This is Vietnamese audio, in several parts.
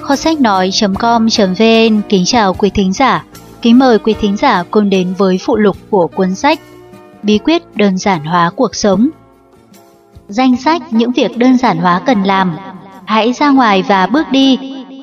Kho sách nói.com.vn kính chào quý thính giả. Kính mời quý thính giả cùng đến với phụ lục của cuốn sách Bí quyết đơn giản hóa cuộc sống. Danh sách những việc đơn giản hóa cần làm. Hãy ra ngoài và bước đi.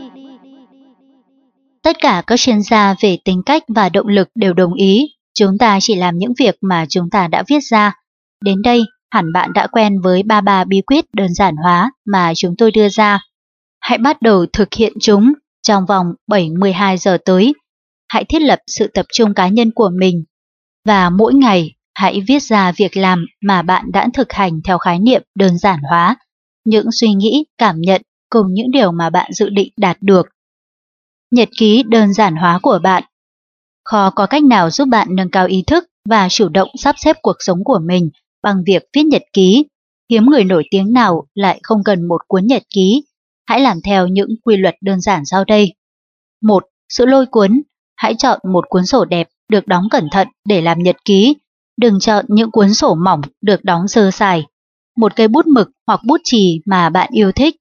Tất cả các chuyên gia về tính cách và động lực đều đồng ý, chúng ta chỉ làm những việc mà chúng ta đã viết ra. Đến đây, hẳn bạn đã quen với 33 bí quyết đơn giản hóa mà chúng tôi đưa ra. Hãy bắt đầu thực hiện chúng trong vòng 7-12 giờ tới. Hãy thiết lập sự tập trung cá nhân của mình. Và mỗi ngày, hãy viết ra việc làm mà bạn đã thực hành theo khái niệm đơn giản hóa, những suy nghĩ, cảm nhận cùng những điều mà bạn dự định đạt được. Nhật ký đơn giản hóa của bạn. Khó có cách nào giúp bạn nâng cao ý thức và chủ động sắp xếp cuộc sống của mình bằng việc viết nhật ký. Hiếm người nổi tiếng nào lại không cần một cuốn nhật ký. Hãy làm theo những quy luật đơn giản sau đây. 1. Sự lôi cuốn. Hãy chọn một cuốn sổ đẹp được đóng cẩn thận để làm nhật ký. Đừng chọn những cuốn sổ mỏng được đóng sơ sài. Một cây bút mực hoặc bút chì mà bạn yêu thích.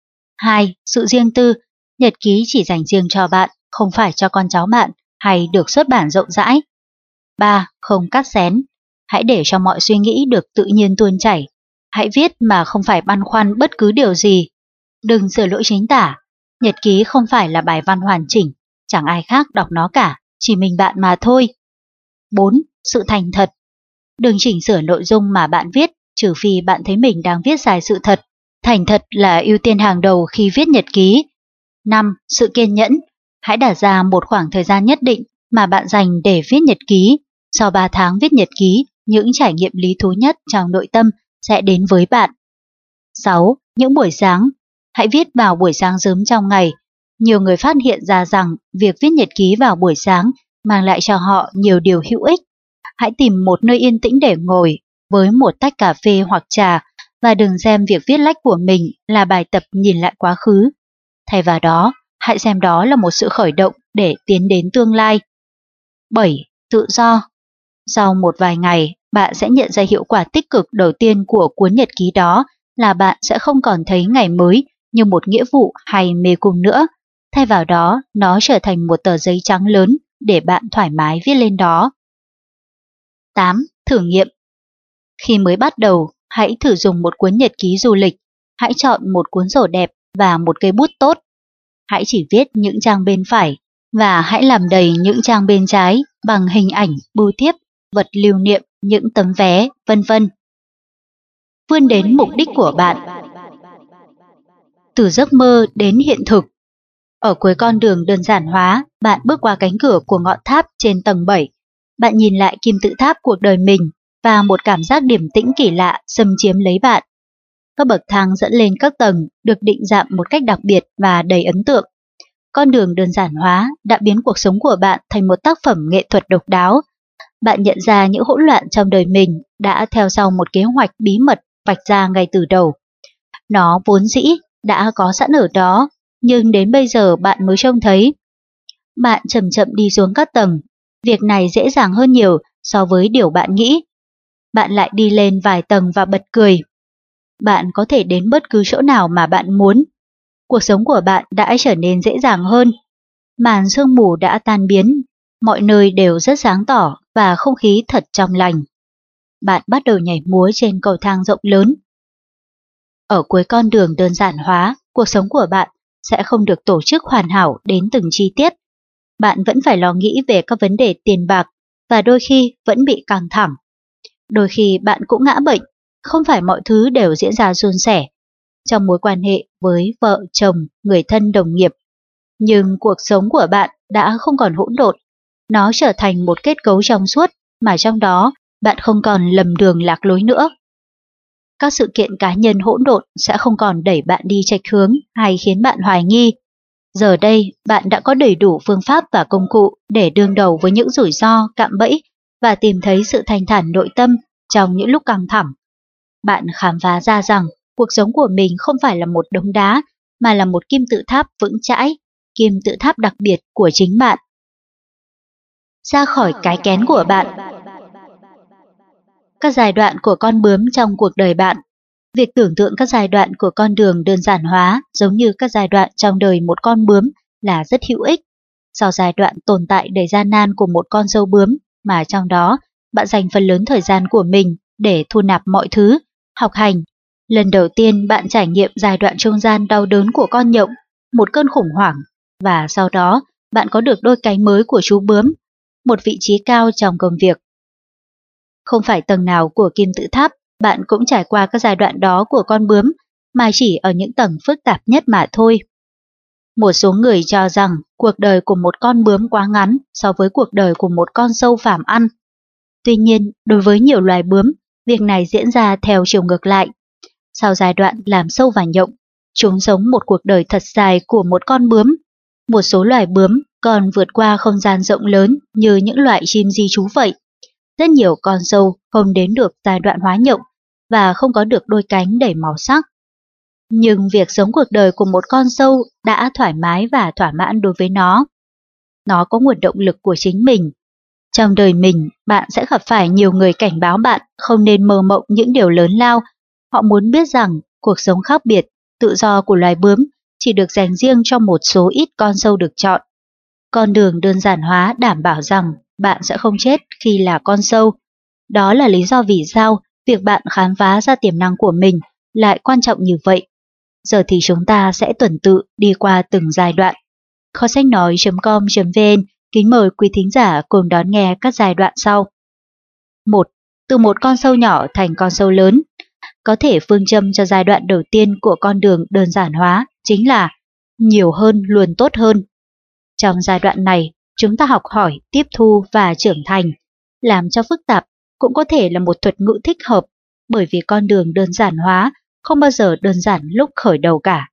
2. Sự riêng tư. Nhật ký chỉ dành riêng cho bạn, không phải cho con cháu bạn hay được xuất bản rộng rãi. 3. Không cắt xén. Hãy để cho mọi suy nghĩ được tự nhiên tuôn chảy. Hãy viết mà không phải băn khoăn bất cứ điều gì. Đừng sửa lỗi chính tả. Nhật ký không phải là bài văn hoàn chỉnh, chẳng ai khác đọc nó cả, chỉ mình bạn mà thôi. 4. Sự thành thật. Đừng chỉnh sửa nội dung mà bạn viết, trừ phi bạn thấy mình đang viết sai sự thật. Thành thật là ưu tiên hàng đầu khi viết nhật ký. 5. Sự kiên nhẫn. Hãy đặt ra một khoảng thời gian nhất định mà bạn dành để viết nhật ký. Sau 3 tháng viết nhật ký, những trải nghiệm lý thú nhất trong nội tâm sẽ đến với bạn. 6. Những buổi sáng. Hãy viết vào buổi sáng sớm trong ngày. Nhiều người phát hiện ra rằng việc viết nhật ký vào buổi sáng mang lại cho họ nhiều điều hữu ích. Hãy tìm một nơi yên tĩnh để ngồi với một tách cà phê hoặc trà và đừng xem việc viết lách của mình là bài tập nhìn lại quá khứ. Thay vào đó, hãy xem đó là một sự khởi động để tiến đến tương lai. 7. Tự do. Sau một vài ngày, bạn sẽ nhận ra hiệu quả tích cực đầu tiên của cuốn nhật ký đó là bạn sẽ không còn thấy ngày mới như một nghĩa vụ hay mê cung nữa. Thay vào đó, nó trở thành một tờ giấy trắng lớn để bạn thoải mái viết lên đó. 8. Thử nghiệm. Khi mới bắt đầu, hãy thử dùng một cuốn nhật ký du lịch. Hãy chọn một cuốn sổ đẹp và một cây bút tốt. Hãy chỉ viết những trang bên phải và hãy làm đầy những trang bên trái bằng hình ảnh, bưu thiếp, vật lưu niệm, những tấm vé, vân vân. Vươn đến mục đích của bạn. Từ giấc mơ đến hiện thực. Ở cuối con đường đơn giản hóa, bạn bước qua cánh cửa của ngọn tháp trên tầng 7. Bạn nhìn lại kim tự tháp cuộc đời mình và một cảm giác điềm tĩnh kỳ lạ xâm chiếm lấy bạn. Các bậc thang dẫn lên các tầng được định dạng một cách đặc biệt và đầy ấn tượng. Con đường đơn giản hóa đã biến cuộc sống của bạn thành một tác phẩm nghệ thuật độc đáo. Bạn nhận ra những hỗn loạn trong đời mình đã theo sau một kế hoạch bí mật vạch ra ngay từ đầu. Nó vốn dĩ đã có sẵn ở đó, nhưng đến bây giờ bạn mới trông thấy. Bạn chậm chậm đi xuống các tầng. Việc này dễ dàng hơn nhiều so với điều bạn nghĩ. Bạn lại đi lên vài tầng và bật cười. Bạn có thể đến bất cứ chỗ nào mà bạn muốn. Cuộc sống của bạn đã trở nên dễ dàng hơn. Màn sương mù đã tan biến, mọi nơi đều rất sáng tỏ và không khí thật trong lành. Bạn bắt đầu nhảy múa trên cầu thang rộng lớn. Ở cuối con đường đơn giản hóa, cuộc sống của bạn sẽ không được tổ chức hoàn hảo đến từng chi tiết. Bạn vẫn phải lo nghĩ về các vấn đề tiền bạc và đôi khi vẫn bị căng thẳng. Đôi khi bạn cũng ngã bệnh, không phải mọi thứ đều diễn ra suôn sẻ trong mối quan hệ với vợ, chồng, người thân, đồng nghiệp. Nhưng cuộc sống của bạn đã không còn hỗn độn. Nó trở thành một kết cấu trong suốt mà trong đó bạn không còn lầm đường lạc lối nữa. Các sự kiện cá nhân hỗn độn sẽ không còn đẩy bạn đi chệch hướng hay khiến bạn hoài nghi. Giờ đây, bạn đã có đầy đủ phương pháp và công cụ để đương đầu với những rủi ro, cạm bẫy và tìm thấy sự thanh thản nội tâm trong những lúc căng thẳng. Bạn khám phá ra rằng cuộc sống của mình không phải là một đống đá, mà là một kim tự tháp vững chãi, kim tự tháp đặc biệt của chính bạn. Ra khỏi cái kén của bạn. Các giai đoạn của con bướm trong cuộc đời bạn. Việc tưởng tượng các giai đoạn của con đường đơn giản hóa giống như các giai đoạn trong đời một con bướm là rất hữu ích. Sau giai đoạn tồn tại đầy gian nan của một con sâu bướm, mà trong đó bạn dành phần lớn thời gian của mình để thu nạp mọi thứ, học hành. Lần đầu tiên bạn trải nghiệm giai đoạn trung gian đau đớn của con nhộng, một cơn khủng hoảng, và sau đó bạn có được đôi cánh mới của chú bướm, một vị trí cao trong công việc. Không phải tầng nào của kim tự tháp bạn cũng trải qua các giai đoạn đó của con bướm, mà chỉ ở những tầng phức tạp nhất mà thôi. Một số người cho rằng cuộc đời của một con bướm quá ngắn so với cuộc đời của một con sâu phàm ăn. Tuy nhiên, đối với nhiều loài bướm, việc này diễn ra theo chiều ngược lại. Sau giai đoạn làm sâu và nhộng, chúng sống một cuộc đời thật dài của một con bướm. Một số loài bướm còn vượt qua không gian rộng lớn như những loại chim di trú vậy. Rất nhiều con sâu không đến được giai đoạn hóa nhộng và không có được đôi cánh đầy màu sắc. Nhưng việc sống cuộc đời của một con sâu đã thoải mái và thỏa mãn đối với nó. Nó có nguồn động lực của chính mình. Trong đời mình, bạn sẽ gặp phải nhiều người cảnh báo bạn không nên mơ mộng những điều lớn lao. Họ muốn biết rằng cuộc sống khác biệt, tự do của loài bướm chỉ được dành riêng cho một số ít con sâu được chọn. Con đường đơn giản hóa đảm bảo rằng bạn sẽ không chết khi là con sâu. Đó là lý do vì sao việc bạn khám phá ra tiềm năng của mình lại quan trọng như vậy. Giờ thì chúng ta sẽ tuần tự đi qua từng giai đoạn. Kho sách nói.com.vn kính mời quý thính giả cùng đón nghe các giai đoạn sau. 1. Từ một con sâu nhỏ thành con sâu lớn. Có thể phương châm cho giai đoạn đầu tiên của con đường đơn giản hóa chính là nhiều hơn luôn tốt hơn. Trong giai đoạn này, chúng ta học hỏi, tiếp thu và trưởng thành. Làm cho phức tạp cũng có thể là một thuật ngữ thích hợp, bởi vì con đường đơn giản hóa không bao giờ đơn giản lúc khởi đầu cả.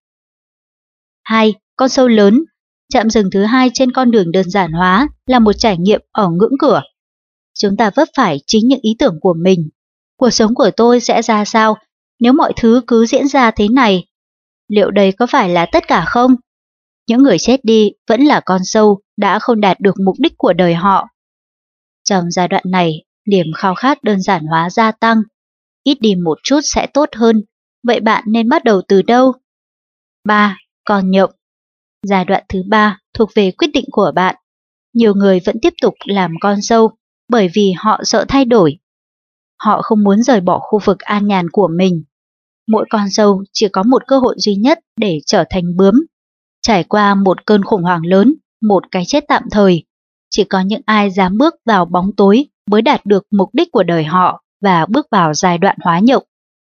2. Con sâu lớn. Trạm dừng thứ hai trên con đường đơn giản hóa là một trải nghiệm ở ngưỡng cửa. Chúng ta vấp phải chính những ý tưởng của mình. Cuộc sống của tôi sẽ ra sao nếu mọi thứ cứ diễn ra thế này? Liệu đây có phải là tất cả không? Những người chết đi vẫn là con sâu đã không đạt được mục đích của đời họ. Trong giai đoạn này, niềm khao khát đơn giản hóa gia tăng. Ít đi một chút sẽ tốt hơn. Vậy bạn nên bắt đầu từ đâu? 3. Con nhộng. Giai đoạn thứ 3 thuộc về quyết định của bạn. Nhiều người vẫn tiếp tục làm con sâu bởi vì họ sợ thay đổi. Họ không muốn rời bỏ khu vực an nhàn của mình. Mỗi con sâu chỉ có một cơ hội duy nhất để trở thành bướm. Trải qua một cơn khủng hoảng lớn, một cái chết tạm thời. Chỉ có những ai dám bước vào bóng tối mới đạt được mục đích của đời họ và bước vào giai đoạn hóa nhộng.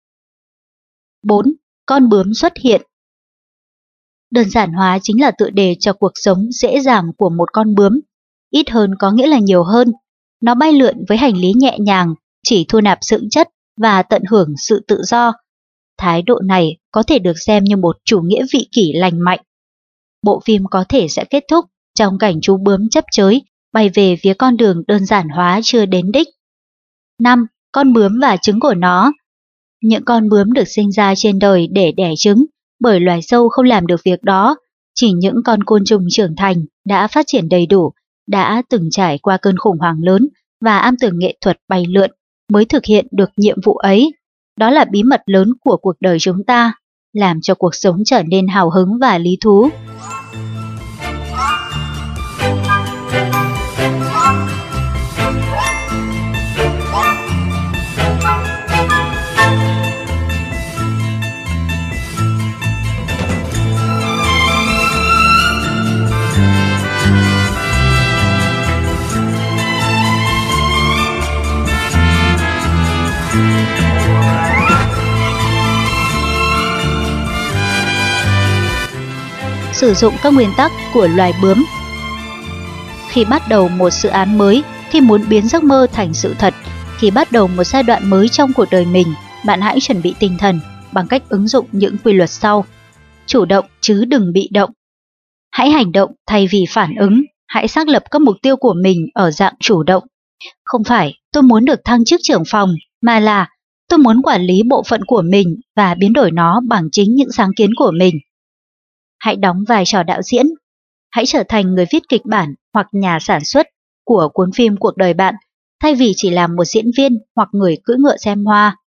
4. Con bướm xuất hiện. Đơn giản hóa chính là tựa đề cho cuộc sống dễ dàng của một con bướm. Ít hơn có nghĩa là nhiều hơn. Nó bay lượn với hành lý nhẹ nhàng, chỉ thu nạp dưỡng chất và tận hưởng sự tự do. Thái độ này có thể được xem như một chủ nghĩa vị kỷ lành mạnh. Bộ phim có thể sẽ kết thúc trong cảnh chú bướm chấp chới bay về phía con đường đơn giản hóa chưa đến đích. 5. Con bướm và trứng của nó. Những con bướm được sinh ra trên đời để đẻ trứng, bởi loài sâu không làm được việc đó. Chỉ những con côn trùng trưởng thành đã phát triển đầy đủ, đã từng trải qua cơn khủng hoảng lớn và am tường nghệ thuật bay lượn mới thực hiện được nhiệm vụ ấy. Đó là bí mật lớn của cuộc đời chúng ta, làm cho cuộc sống trở nên hào hứng và lý thú. Sử dụng các nguyên tắc của loài bướm. Khi bắt đầu một dự án mới, khi muốn biến giấc mơ thành sự thật, khi bắt đầu một giai đoạn mới trong cuộc đời mình, bạn hãy chuẩn bị tinh thần bằng cách ứng dụng những quy luật sau. Chủ động chứ đừng bị động. Hãy hành động thay vì phản ứng. Hãy xác lập các mục tiêu của mình ở dạng chủ động. Không phải tôi muốn được thăng chức trưởng phòng, mà là tôi muốn quản lý bộ phận của mình và biến đổi nó bằng chính những sáng kiến của mình. Hãy đóng vai trò đạo diễn. Hãy trở thành người viết kịch bản hoặc nhà sản xuất của cuốn phim cuộc đời bạn, thay vì chỉ là một diễn viên hoặc người cưỡi ngựa xem hoa.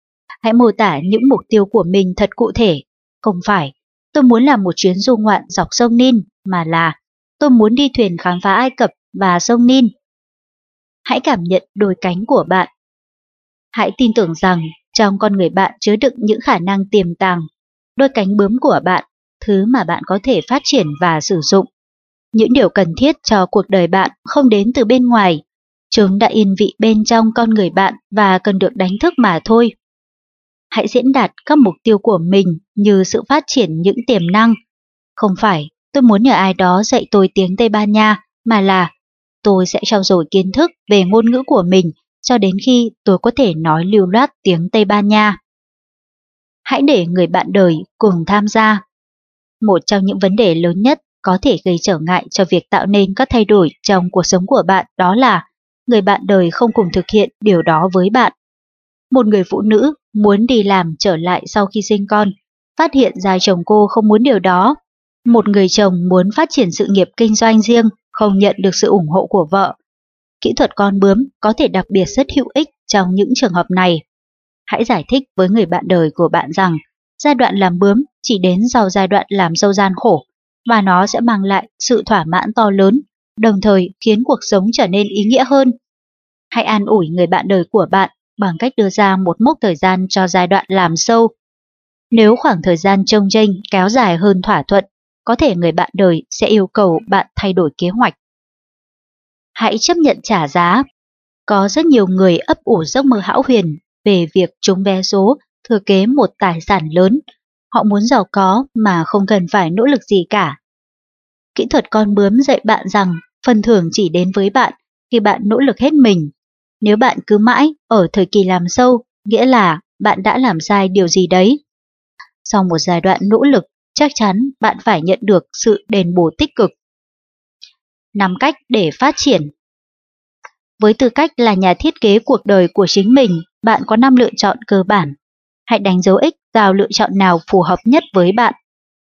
Hãy mô tả những mục tiêu của mình thật cụ thể. Không phải, tôi muốn làm một chuyến du ngoạn dọc sông Nin, mà là tôi muốn đi thuyền khám phá Ai Cập và sông Nin. Hãy cảm nhận đôi cánh của bạn. Hãy tin tưởng rằng trong con người bạn chứa đựng những khả năng tiềm tàng, đôi cánh bướm của bạn, thứ mà bạn có thể phát triển và sử dụng. Những điều cần thiết cho cuộc đời bạn không đến từ bên ngoài, chúng đã yên vị bên trong con người bạn và cần được đánh thức mà thôi. Hãy diễn đạt các mục tiêu của mình như sự phát triển những tiềm năng. Không phải tôi muốn nhờ ai đó dạy tôi tiếng Tây Ban Nha, mà là tôi sẽ trau dồi kiến thức về ngôn ngữ của mình cho đến khi tôi có thể nói lưu loát tiếng Tây Ban Nha. Hãy để người bạn đời cùng tham gia. Một trong những vấn đề lớn nhất có thể gây trở ngại cho việc tạo nên các thay đổi trong cuộc sống của bạn đó là người bạn đời không cùng thực hiện điều đó với bạn. Một người phụ nữ muốn đi làm trở lại sau khi sinh con, phát hiện ra chồng cô không muốn điều đó. Một người chồng muốn phát triển sự nghiệp kinh doanh riêng, không nhận được sự ủng hộ của vợ. Kỹ thuật con bướm có thể đặc biệt rất hữu ích trong những trường hợp này. Hãy giải thích với người bạn đời của bạn rằng giai đoạn làm bướm chỉ đến sau giai đoạn làm dâu gian khổ, và nó sẽ mang lại sự thỏa mãn to lớn, đồng thời khiến cuộc sống trở nên ý nghĩa hơn. Hãy an ủi người bạn đời của bạn bằng cách đưa ra một mốc thời gian cho giai đoạn làm sâu. Nếu khoảng thời gian chông chênh kéo dài hơn thỏa thuận, có thể người bạn đời sẽ yêu cầu bạn thay đổi kế hoạch. Hãy chấp nhận trả giá. Có rất nhiều người ấp ủ giấc mơ hão huyền về việc trúng vé số, thừa kế một tài sản lớn. Họ muốn giàu có mà không cần phải nỗ lực gì cả. Kỹ thuật con bướm dạy bạn rằng phần thưởng chỉ đến với bạn khi bạn nỗ lực hết mình. Nếu bạn cứ mãi ở thời kỳ làm sâu, nghĩa là bạn đã làm sai điều gì đấy. Sau một giai đoạn nỗ lực, chắc chắn bạn phải nhận được sự đền bù tích cực. 5 cách để phát triển. Với tư cách là nhà thiết kế cuộc đời của chính mình, bạn có 5 lựa chọn cơ bản. Hãy đánh dấu X vào lựa chọn nào phù hợp nhất với bạn.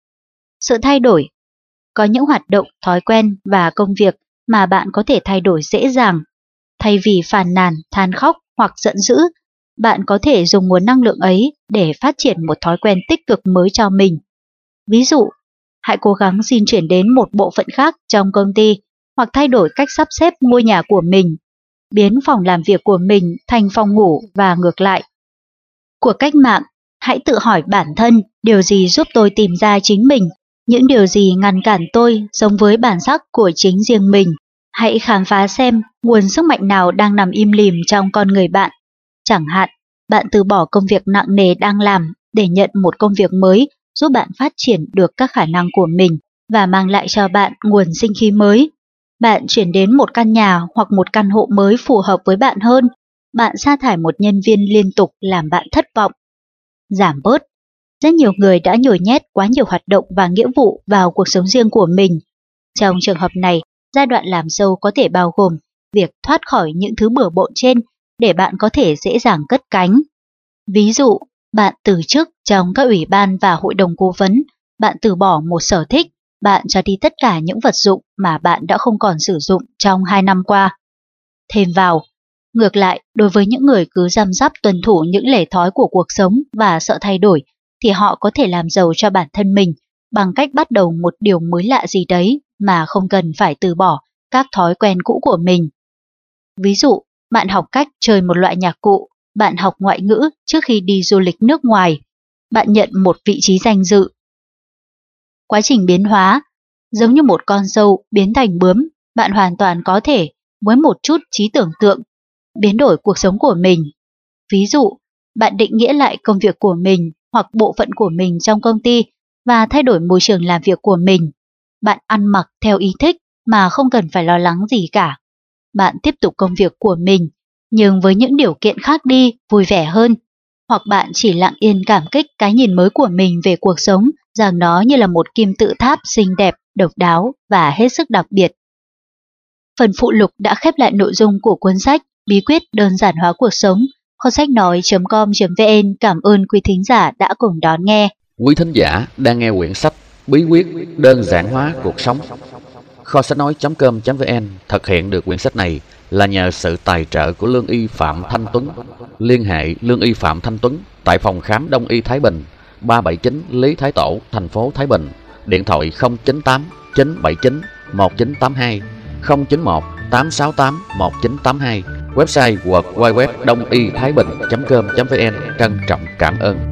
Sự thay đổi. Có những hoạt động, thói quen và công việc mà bạn có thể thay đổi dễ dàng. Thay vì phàn nàn, than khóc hoặc giận dữ, bạn có thể dùng nguồn năng lượng ấy để phát triển một thói quen tích cực mới cho mình. Ví dụ, hãy cố gắng xin chuyển đến một bộ phận khác trong công ty hoặc thay đổi cách sắp xếp ngôi nhà của mình, biến phòng làm việc của mình thành phòng ngủ và ngược lại. Cuộc cách mạng, hãy tự hỏi bản thân điều gì giúp tôi tìm ra chính mình, những điều gì ngăn cản tôi sống với bản sắc của chính riêng mình. Hãy khám phá xem nguồn sức mạnh nào đang nằm im lìm trong con người bạn. Chẳng hạn, bạn từ bỏ công việc nặng nề đang làm để nhận một công việc mới giúp bạn phát triển được các khả năng của mình và mang lại cho bạn nguồn sinh khí mới. Bạn chuyển đến một căn nhà hoặc một căn hộ mới phù hợp với bạn hơn. Bạn sa thải một nhân viên liên tục làm bạn thất vọng. Giảm bớt. Rất nhiều người đã nhồi nhét quá nhiều hoạt động và nghĩa vụ vào cuộc sống riêng của mình. Trong trường hợp này, giai đoạn làm sâu có thể bao gồm việc thoát khỏi những thứ bừa bộn trên để bạn có thể dễ dàng cất cánh. Ví dụ, bạn từ chức trong các ủy ban và hội đồng cố vấn, bạn từ bỏ một sở thích, bạn cho đi tất cả những vật dụng mà bạn đã không còn sử dụng trong 2 năm qua. Thêm vào, ngược lại, đối với những người cứ răm rắp tuân thủ những lề thói của cuộc sống và sợ thay đổi, thì họ có thể làm giàu cho bản thân mình bằng cách bắt đầu một điều mới lạ gì đấy mà không cần phải từ bỏ các thói quen cũ của mình. Ví dụ, bạn học cách chơi một loại nhạc cụ, bạn học ngoại ngữ trước khi đi du lịch nước ngoài, bạn nhận một vị trí danh dự. Quá trình biến hóa, giống như một con sâu biến thành bướm, bạn hoàn toàn có thể, với một chút trí tưởng tượng, biến đổi cuộc sống của mình. Ví dụ, bạn định nghĩa lại công việc của mình hoặc bộ phận của mình trong công ty và thay đổi môi trường làm việc của mình. Bạn ăn mặc theo ý thích mà không cần phải lo lắng gì cả. Bạn tiếp tục công việc của mình, nhưng với những điều kiện khác đi, vui vẻ hơn. Hoặc bạn chỉ lặng yên cảm kích cái nhìn mới của mình về cuộc sống, rằng nó như là một kim tự tháp xinh đẹp, độc đáo và hết sức đặc biệt. Phần phụ lục đã khép lại nội dung của cuốn sách Bí quyết đơn giản hóa cuộc sống. Kho sách nói.com.vn cảm ơn quý thính giả đã cùng đón nghe. Quý thính giả đang nghe quyển sách Bí quyết đơn giản hóa cuộc sống. Kho sách nói.com.vn thực hiện được quyển sách này là nhờ sự tài trợ của Lương y Phạm Thanh Tuấn. Liên hệ Lương y Phạm Thanh Tuấn tại phòng khám Đông y Thái Bình, 379 Lý Thái Tổ, thành phố Thái Bình. Điện thoại 098 979 1982, 091 868 1982. Website www.dongythaibinh.com.vn. Trân trọng cảm ơn.